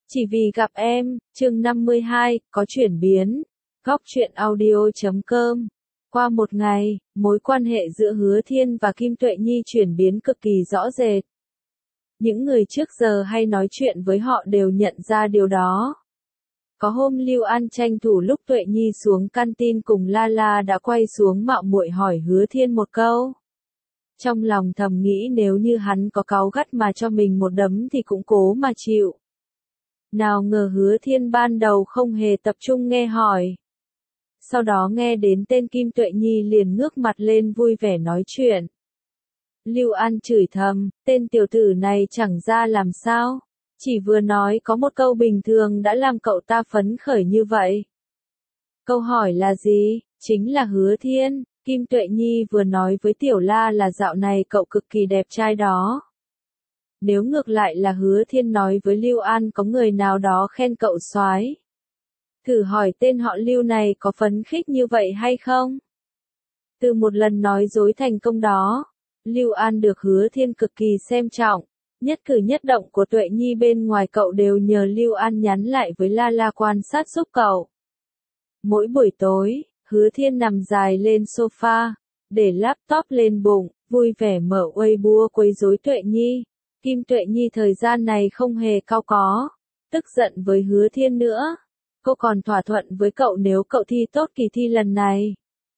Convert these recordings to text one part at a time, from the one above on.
Chỉ vì gặp em, chương 52, có chuyển biến. Góc truyện audio.com. Qua một ngày, mối quan hệ giữa Hứa Thiên và Kim Tuệ Nhi chuyển biến cực kỳ rõ rệt. Những người trước giờ hay nói chuyện với họ đều nhận ra điều đó. Có hôm Lưu An tranh thủ lúc Tuệ Nhi xuống canteen cùng La đã quay xuống mạo muội hỏi Hứa Thiên một câu. Trong lòng thầm nghĩ nếu như hắn có cáu gắt mà cho mình một đấm thì cũng cố mà chịu. Nào ngờ Hứa Thiên ban đầu không hề tập trung nghe hỏi. Sau đó nghe đến tên Kim Tuệ Nhi liền ngước mặt lên vui vẻ nói chuyện. Lưu An chửi thầm, tên tiểu tử này chẳng ra làm sao. Chỉ vừa nói có một câu bình thường đã làm cậu ta phấn khởi như vậy. Câu hỏi là gì? Chính là Hứa Thiên. Kim Tuệ Nhi vừa nói với Tiểu La là dạo này cậu cực kỳ đẹp trai đó. Nếu ngược lại là Hứa Thiên nói với Lưu An có người nào đó khen cậu soái, thử hỏi tên họ Lưu này có phấn khích như vậy hay không? Từ một lần nói dối thành công đó, Lưu An được Hứa Thiên cực kỳ xem trọng. Nhất cử nhất động của Tuệ Nhi bên ngoài cậu đều nhờ Lưu An nhắn lại với La quan sát giúp cậu. Mỗi buổi tối, Hứa Thiên nằm dài lên sofa, để laptop lên bụng, vui vẻ mở Weibo quấy rối Tuệ Nhi. Kim Tuệ Nhi thời gian này không hề cau có, tức giận với Hứa Thiên nữa. Cô còn thỏa thuận với cậu nếu cậu thi tốt kỳ thi lần này,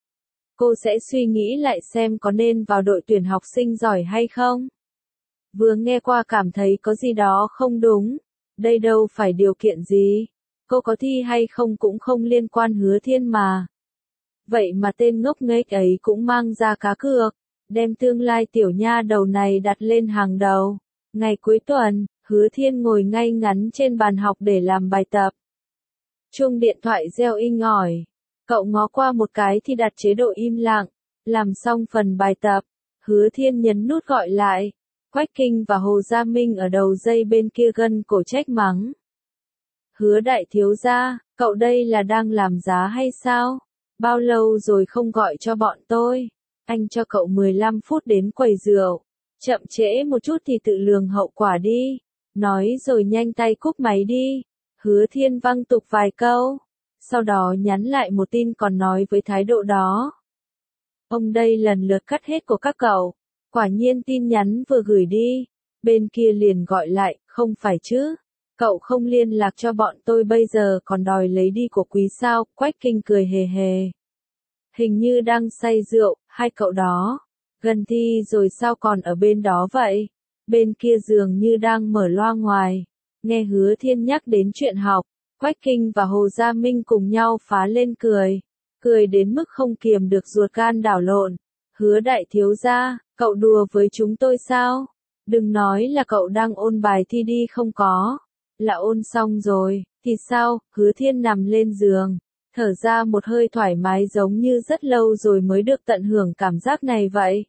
cô sẽ suy nghĩ lại xem có nên vào đội tuyển học sinh giỏi hay không. Vừa nghe qua cảm thấy có gì đó không đúng, đây đâu phải điều kiện gì, cô có thi hay không cũng không liên quan Hứa Thiên mà. Vậy mà tên ngốc nghếch ấy cũng mang ra cá cược, đem tương lai tiểu nha đầu này đặt lên hàng đầu. Ngày cuối tuần, Hứa Thiên ngồi ngay ngắn trên bàn học để làm bài tập. Chuông điện thoại reo inh ỏi. Cậu ngó qua một cái thì đặt chế độ im lặng. Làm xong phần bài tập, Hứa Thiên nhấn nút gọi lại. Quách Kinh và Hồ Gia Minh ở đầu dây bên kia gân cổ trách mắng. Hứa đại thiếu gia, cậu đây là đang làm giá hay sao? Bao lâu rồi không gọi cho bọn tôi? Anh cho cậu 15 phút đến quầy rượu. Chậm trễ một chút thì tự lường hậu quả đi. Nói rồi nhanh tay cúp máy đi. Hứa Thiên văng tục vài câu. Sau đó nhắn lại một tin còn nói với thái độ đó. Ông đây lần lượt cắt hết của các cậu. Quả nhiên tin nhắn vừa gửi đi. Bên kia liền gọi lại, không phải chứ. Cậu không liên lạc cho bọn tôi bây giờ còn đòi lấy đi của quý sao. Quách Kinh cười hề hề. Hình như đang say rượu, hai cậu đó. Gần thi rồi sao còn ở bên đó vậy? Bên kia dường như đang mở loa ngoài. Nghe Hứa Thiên nhắc đến chuyện học, Quách Kinh và Hồ Gia Minh cùng nhau phá lên cười. Cười đến mức không kiềm được ruột gan đảo lộn. Hứa đại thiếu gia, cậu đùa với chúng tôi sao? Đừng nói là cậu đang ôn bài thi đi không có. Là ôn xong rồi, thì sao? Hứa Thiên nằm lên giường, thở ra một hơi thoải mái giống như rất lâu rồi mới được tận hưởng cảm giác này vậy.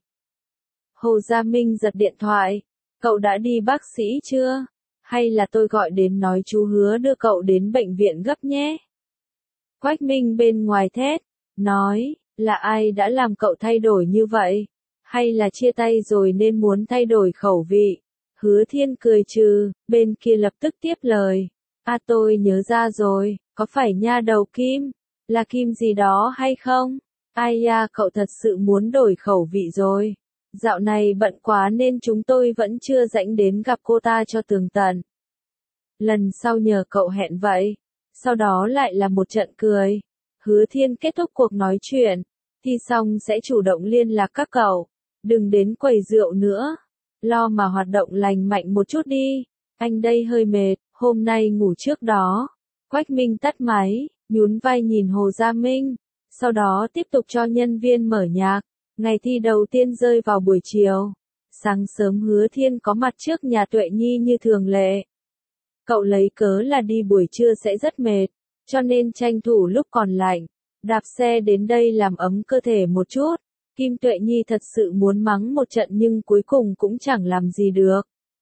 Hồ Gia Minh giật điện thoại. Cậu đã đi bác sĩ chưa? Hay là tôi gọi đến nói chú Hứa đưa cậu đến bệnh viện gấp nhé? Quách Minh bên ngoài thét, nói, là ai đã làm cậu thay đổi như vậy? Hay là chia tay rồi nên muốn thay đổi khẩu vị? Hứa Thiên cười trừ, bên kia lập tức tiếp lời. À tôi nhớ ra rồi, có phải nha đầu Kim? Là Kim gì đó hay không? Ai da cậu thật sự muốn đổi khẩu vị rồi. Dạo này bận quá nên chúng tôi vẫn chưa rảnh đến gặp cô ta cho tường tận. Lần sau nhờ cậu hẹn vậy. Sau đó lại là một trận cười. Hứa Thiên kết thúc cuộc nói chuyện. Thi xong sẽ chủ động liên lạc các cậu. Đừng đến quầy rượu nữa. Lo mà hoạt động lành mạnh một chút đi. Anh đây hơi mệt, hôm nay ngủ trước đó. Quách Minh tắt máy, nhún vai nhìn Hồ Gia Minh. Sau đó tiếp tục cho nhân viên mở nhạc. Ngày thi đầu tiên rơi vào buổi chiều. Sáng sớm Hứa Thiên có mặt trước nhà Tuệ Nhi như thường lệ. Cậu lấy cớ là đi buổi trưa sẽ rất mệt, cho nên tranh thủ lúc còn lạnh, đạp xe đến đây làm ấm cơ thể một chút. Kim Tuệ Nhi thật sự muốn mắng một trận nhưng cuối cùng cũng chẳng làm gì được.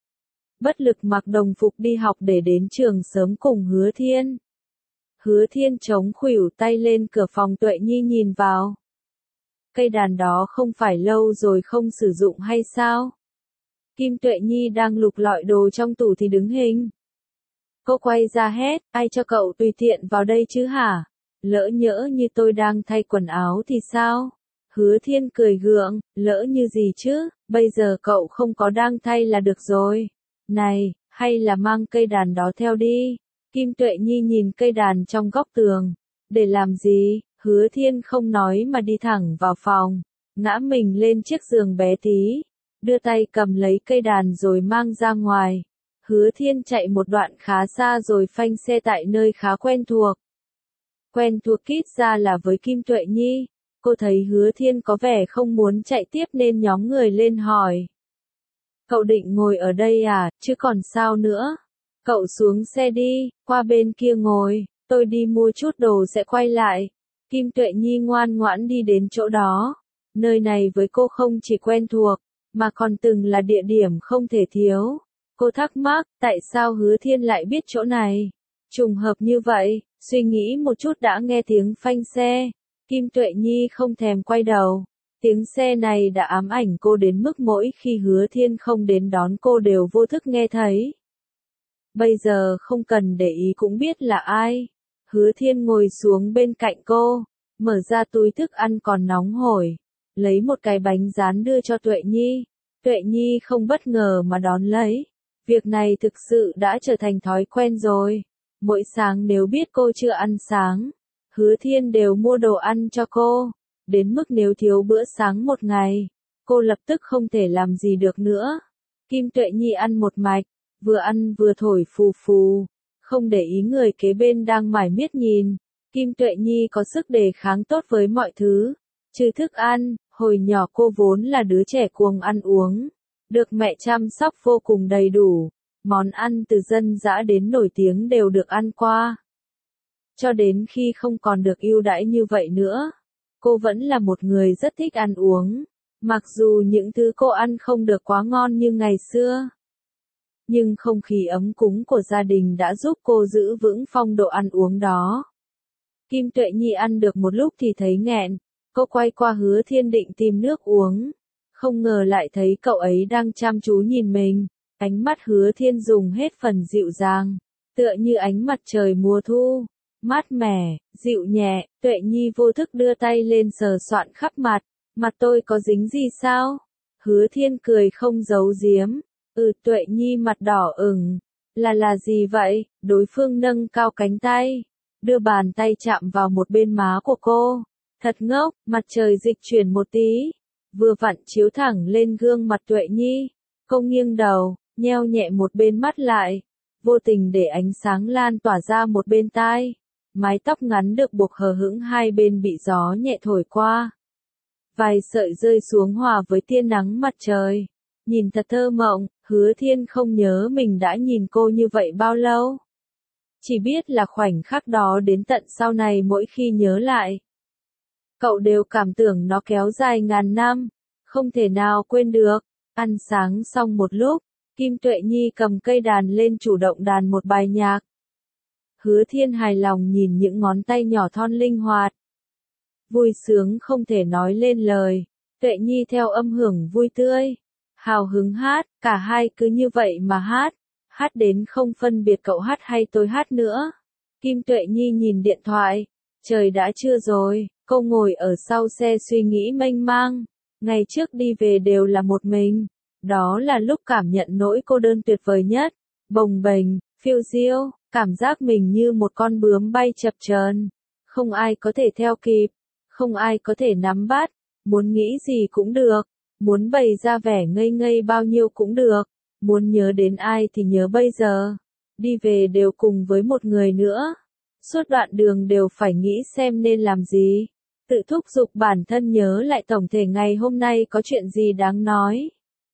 Bất lực mặc đồng phục đi học để đến trường sớm cùng Hứa Thiên. Hứa Thiên chống khuỷu tay lên cửa phòng Tuệ Nhi nhìn vào. Cây đàn đó không phải lâu rồi không sử dụng hay sao? Kim Tuệ Nhi đang lục lọi đồ trong tủ thì đứng hình. Cô quay ra hét, ai cho cậu tùy tiện vào đây chứ hả? Lỡ nhỡ như tôi đang thay quần áo thì sao? Hứa Thiên cười gượng, lỡ như gì chứ, bây giờ cậu không có đang thay là được rồi. Này, hay là mang cây đàn đó theo đi. Kim Tuệ Nhi nhìn cây đàn trong góc tường. Để làm gì? Hứa Thiên không nói mà đi thẳng vào phòng, ngã mình lên chiếc giường bé tí, đưa tay cầm lấy cây đàn rồi mang ra ngoài. Hứa Thiên chạy một đoạn khá xa rồi phanh xe tại nơi khá quen thuộc. Quen thuộc ít ra là với Kim Tuệ Nhi. Cô thấy Hứa Thiên có vẻ không muốn chạy tiếp nên nhóm người lên hỏi. Cậu định ngồi ở đây à, chứ còn sao nữa? Cậu xuống xe đi, qua bên kia ngồi, tôi đi mua chút đồ sẽ quay lại. Kim Tuệ Nhi ngoan ngoãn đi đến chỗ đó. Nơi này với cô không chỉ quen thuộc, mà còn từng là địa điểm không thể thiếu. Cô thắc mắc, tại sao Hứa Thiên lại biết chỗ này? Trùng hợp như vậy, suy nghĩ một chút đã nghe tiếng phanh xe. Kim Tuệ Nhi không thèm quay đầu. Tiếng xe này đã ám ảnh cô đến mức mỗi khi Hứa Thiên không đến đón cô đều vô thức nghe thấy. Bây giờ không cần để ý cũng biết là ai. Hứa Thiên ngồi xuống bên cạnh cô, mở ra túi thức ăn còn nóng hổi, lấy một cái bánh rán đưa cho Tuệ Nhi. Tuệ Nhi không bất ngờ mà đón lấy. Việc này thực sự đã trở thành thói quen rồi. Mỗi sáng nếu biết cô chưa ăn sáng, Hứa Thiên đều mua đồ ăn cho cô. Đến mức nếu thiếu bữa sáng một ngày, cô lập tức không thể làm gì được nữa. Kim Tuệ Nhi ăn một mạch, vừa ăn vừa thổi phù phù, không để ý người kế bên đang mải miết nhìn. Kim Tuệ Nhi có sức đề kháng tốt với mọi thứ, trừ thức ăn. Hồi nhỏ cô vốn là đứa trẻ cuồng ăn uống, được mẹ chăm sóc vô cùng đầy đủ. Món ăn từ dân dã đến nổi tiếng đều được ăn qua. Cho đến khi không còn được ưu đãi như vậy nữa, cô vẫn là một người rất thích ăn uống. Mặc dù những thứ cô ăn không được quá ngon như ngày xưa, nhưng không khí ấm cúng của gia đình đã giúp cô giữ vững phong độ ăn uống đó. Kim Tuệ Nhi ăn được một lúc thì thấy nghẹn, cô quay qua Hứa Thiên định tìm nước uống. Không ngờ lại thấy cậu ấy đang chăm chú nhìn mình. Ánh mắt Hứa Thiên dùng hết phần dịu dàng, tựa như ánh mặt trời mùa thu, mát mẻ, dịu nhẹ. Tuệ Nhi vô thức đưa tay lên sờ soạn khắp mặt. Mặt tôi có dính gì sao? Hứa Thiên cười không giấu giếm. Tuệ Nhi mặt đỏ ửng. Là gì vậy? Đối phương nâng cao cánh tay, đưa bàn tay chạm vào một bên má của cô. Thật ngốc, mặt trời dịch chuyển một tí, vừa vặn chiếu thẳng lên gương mặt Tuệ Nhi. Cô nghiêng đầu, nheo nhẹ một bên mắt lại, vô tình để ánh sáng lan tỏa ra một bên tai. Mái tóc ngắn được buộc hờ hững hai bên bị gió nhẹ thổi qua. Vài sợi rơi xuống hòa với tia nắng mặt trời. Nhìn thật thơ mộng. Hứa Thiên không nhớ mình đã nhìn cô như vậy bao lâu. Chỉ biết là khoảnh khắc đó đến tận sau này mỗi khi nhớ lại, cậu đều cảm tưởng nó kéo dài ngàn năm, không thể nào quên được. Ăn sáng xong một lúc, Kim Tuệ Nhi cầm cây đàn lên chủ động đàn một bài nhạc. Hứa Thiên hài lòng nhìn những ngón tay nhỏ thon linh hoạt, vui sướng không thể nói lên lời. Tuệ Nhi theo âm hưởng vui tươi, hào hứng hát, cả hai cứ như vậy mà hát đến không phân biệt cậu hát hay tôi hát nữa. Kim Tuệ Nhi nhìn điện thoại, trời đã trưa rồi, cô ngồi ở sau xe suy nghĩ mênh mang. Ngày trước đi về đều là một mình, đó là lúc cảm nhận nỗi cô đơn tuyệt vời nhất. Bồng bềnh, phiêu diêu, cảm giác mình như một con bướm bay chập chờn, không ai có thể theo kịp, không ai có thể nắm bắt, muốn nghĩ gì cũng được, muốn bày ra vẻ ngây ngây bao nhiêu cũng được, muốn nhớ đến ai thì nhớ bây giờ. Đi về đều cùng với một người nữa, suốt đoạn đường đều phải nghĩ xem nên làm gì, tự thúc giục bản thân nhớ lại tổng thể ngày hôm nay có chuyện gì đáng nói.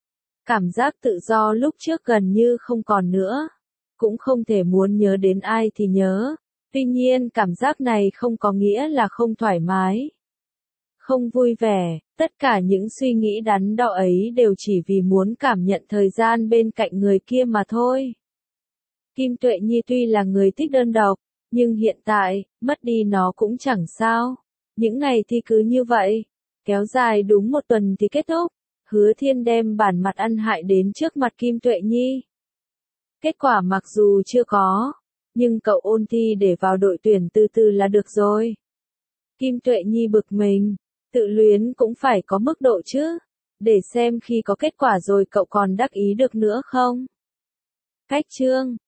Cảm giác tự do lúc trước gần như không còn nữa, cũng không thể muốn nhớ đến ai thì nhớ. Tuy nhiên cảm giác này không có nghĩa là không thoải mái, không vui vẻ. Tất cả những suy nghĩ đắn đo ấy đều chỉ vì muốn cảm nhận thời gian bên cạnh người kia mà thôi. Kim Tuệ Nhi tuy là người thích đơn độc, nhưng hiện tại, mất đi nó cũng chẳng sao. Những ngày thì cứ như vậy, kéo dài đúng một tuần thì kết thúc. Hứa Thiên đem bản mặt ăn hại đến trước mặt Kim Tuệ Nhi. Kết quả mặc dù chưa có Nhưng cậu ôn thi để vào đội tuyển từ từ là được rồi. Kim Tuệ Nhi bực mình. Tự luyến cũng phải có mức độ chứ. Để xem khi có kết quả rồi cậu còn đắc ý được nữa không? Cách chương